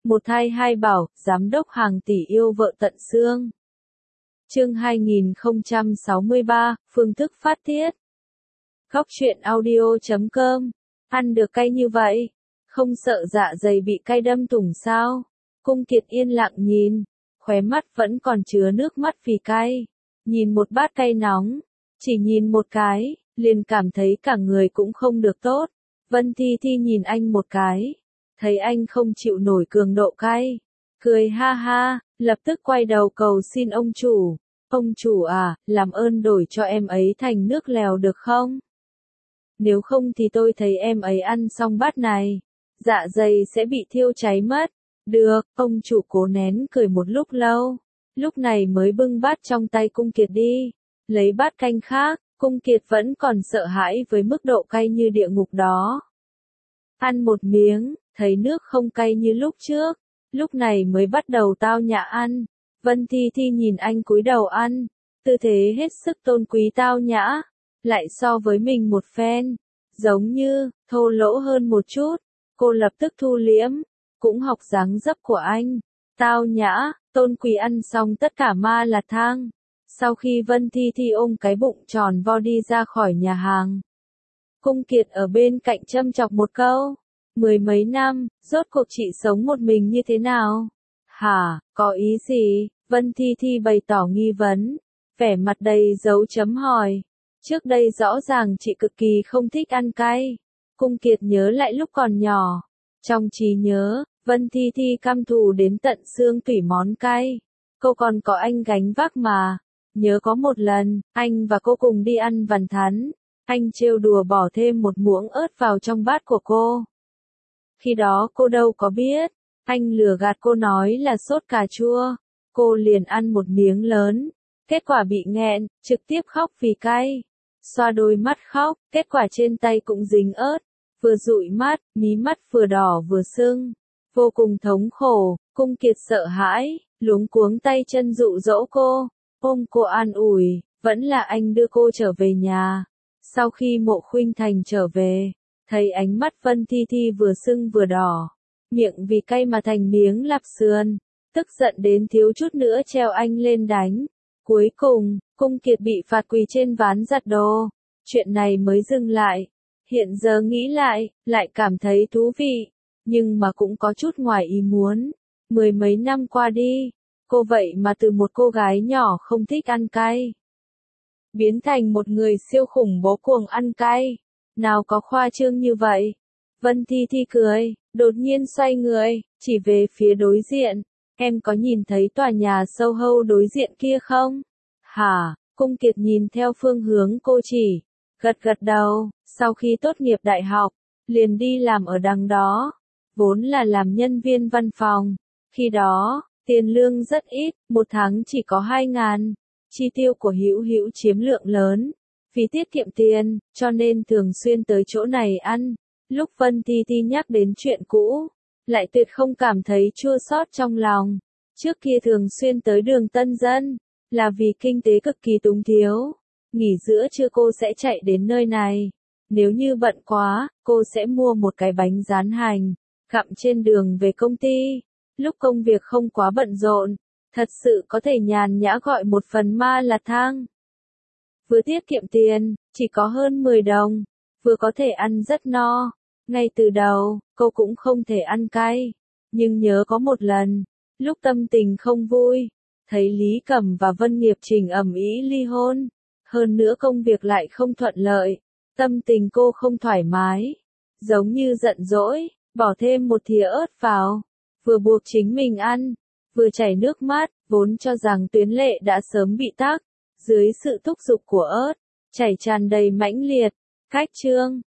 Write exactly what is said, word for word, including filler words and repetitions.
Một thai hai bảo, giám đốc hàng tỷ yêu vợ tận xương. Chương hai nghìn không trăm sáu mươi ba, phương thức phát tiết. Góc truyện audio chấm com. Ăn được cay như vậy, không sợ dạ dày bị cay đâm thủng sao? Cung Kiệt yên lặng nhìn, khóe mắt vẫn còn chứa nước mắt vì cay. Nhìn một bát cay nóng, chỉ nhìn một cái, liền cảm thấy cả người cũng không được tốt. Vân Thi Thi nhìn anh một cái, thấy anh không chịu nổi cường độ cay, cười ha ha, lập tức quay đầu cầu xin ông chủ. Ông chủ à, làm ơn đổi cho em ấy thành nước lèo được không? Nếu không thì tôi thấy em ấy ăn xong bát này, dạ dày sẽ bị thiêu cháy mất. Được, ông chủ cố nén cười một lúc lâu, lúc này mới bưng bát trong tay Cung Kiệt đi, lấy bát canh khác. Cung Kiệt vẫn còn sợ hãi với mức độ cay như địa ngục đó. Ăn một miếng, thấy nước không cay như lúc trước, lúc này mới bắt đầu tao nhã ăn. Vân Thi Thi nhìn anh cúi đầu ăn, tư thế hết sức tôn quý tao nhã, lại so với mình một phen, giống như, thô lỗ hơn một chút. Cô lập tức thu liễm, cũng học dáng dấp của anh, tao nhã, tôn quý ăn xong tất cả ma là thang. Sau khi Vân Thi Thi ôm cái bụng tròn vo đi ra khỏi nhà hàng, Cung Kiệt ở bên cạnh châm chọc một câu, mười mấy năm, rốt cuộc chị sống một mình như thế nào? Hả, có ý gì? Vân Thi Thi bày tỏ nghi vấn, vẻ mặt đầy dấu chấm hỏi. Trước đây rõ ràng chị cực kỳ không thích ăn cay. Cung Kiệt nhớ lại lúc còn nhỏ, trong trí nhớ, Vân Thi Thi căm thù đến tận xương tủy món cay. Cô còn có anh gánh vác mà. Nhớ có một lần, anh và cô cùng đi ăn vằn thắn, anh trêu đùa bỏ thêm một muỗng ớt vào trong bát của cô. Khi đó cô đâu có biết, anh lừa gạt cô nói là sốt cà chua, cô liền ăn một miếng lớn, kết quả bị nghẹn, trực tiếp khóc vì cay. Xoa đôi mắt khóc, kết quả trên tay cũng dính ớt, vừa dụi mắt, mí mắt vừa đỏ vừa sưng, vô cùng thống khổ. Cung Kiệt sợ hãi, luống cuống tay chân dụ dỗ cô, ôm cô an ủi, vẫn là anh đưa cô trở về nhà. Sau khi Mộ Khuynh Thành trở về, thấy ánh mắt Vân Thi Thi vừa sưng vừa đỏ, miệng vì cay mà thành miếng lạp sườn, tức giận đến thiếu chút nữa treo anh lên đánh. Cuối cùng, Cung Kiệt bị phạt quỳ trên ván giặt đồ, chuyện này mới dừng lại. Hiện giờ nghĩ lại, lại cảm thấy thú vị, nhưng mà cũng có chút ngoài ý muốn. Mười mấy năm qua đi, cô vậy mà từ một cô gái nhỏ không thích ăn cay, biến thành một người siêu khủng bố cuồng ăn cay. Nào có khoa trương như vậy. Vân Thi Thi cười, đột nhiên xoay người, chỉ về phía đối diện. Em có nhìn thấy tòa nhà Soho đối diện kia không? Hả? Cung Kiệt nhìn theo phương hướng cô chỉ, gật gật đầu. Sau khi tốt nghiệp đại học, liền đi làm ở đằng đó, vốn là làm nhân viên văn phòng. Khi đó, tiền lương rất ít, một tháng chỉ có hai ngàn. Chi tiêu của Hữu Hữu chiếm lượng lớn. Vì tiết kiệm tiền, cho nên thường xuyên tới chỗ này ăn. Lúc Vân Thi Thi nhắc đến chuyện cũ, lại tuyệt không cảm thấy chua xót trong lòng. Trước kia thường xuyên tới đường Tân Dân, là vì kinh tế cực kỳ túng thiếu. Nghỉ giữa trưa cô sẽ chạy đến nơi này. Nếu như bận quá, cô sẽ mua một cái bánh rán hành, gặm trên đường về công ty. Lúc công việc không quá bận rộn, thật sự có thể nhàn nhã gọi một phần ma là thang. Vừa tiết kiệm tiền, chỉ có hơn mười đồng, vừa có thể ăn rất no. Ngay từ đầu, cô cũng không thể ăn cay, nhưng nhớ có một lần, lúc tâm tình không vui, thấy Lý Cẩm và Vân Nghiệp Trình ầm ĩ ly hôn, hơn nữa công việc lại không thuận lợi, tâm tình cô không thoải mái, giống như giận dỗi, bỏ thêm một thìa ớt vào, vừa buộc chính mình ăn, vừa chảy nước mắt, vốn cho rằng tuyến lệ đã sớm bị tắc, dưới sự thúc giục của ớt, chảy tràn đầy mãnh liệt. Cách chương